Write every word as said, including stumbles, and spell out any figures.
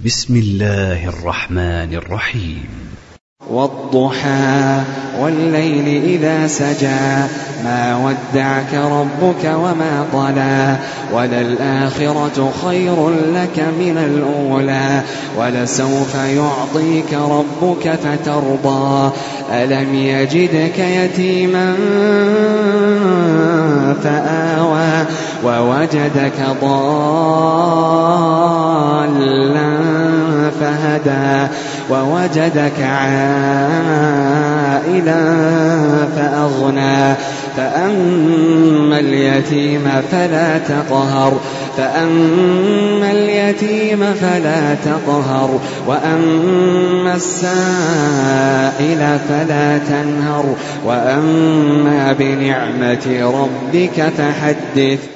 بسم الله الرحمن الرحيم. والضحى والليل إذا سجى ما ودعك ربك وما قلى وللآخرة خير لك من الأولى ولسوف يعطيك ربك فترضى ألم يجدك يتيما فآوى ووجدك ضالا فهدى ووجدك عائلا فأغنى فأما اليتيم فلا تقهر فأما اليتيم فلا تقهر وأما السائل فلا تنهر وأما بنعمة ربك فحدث.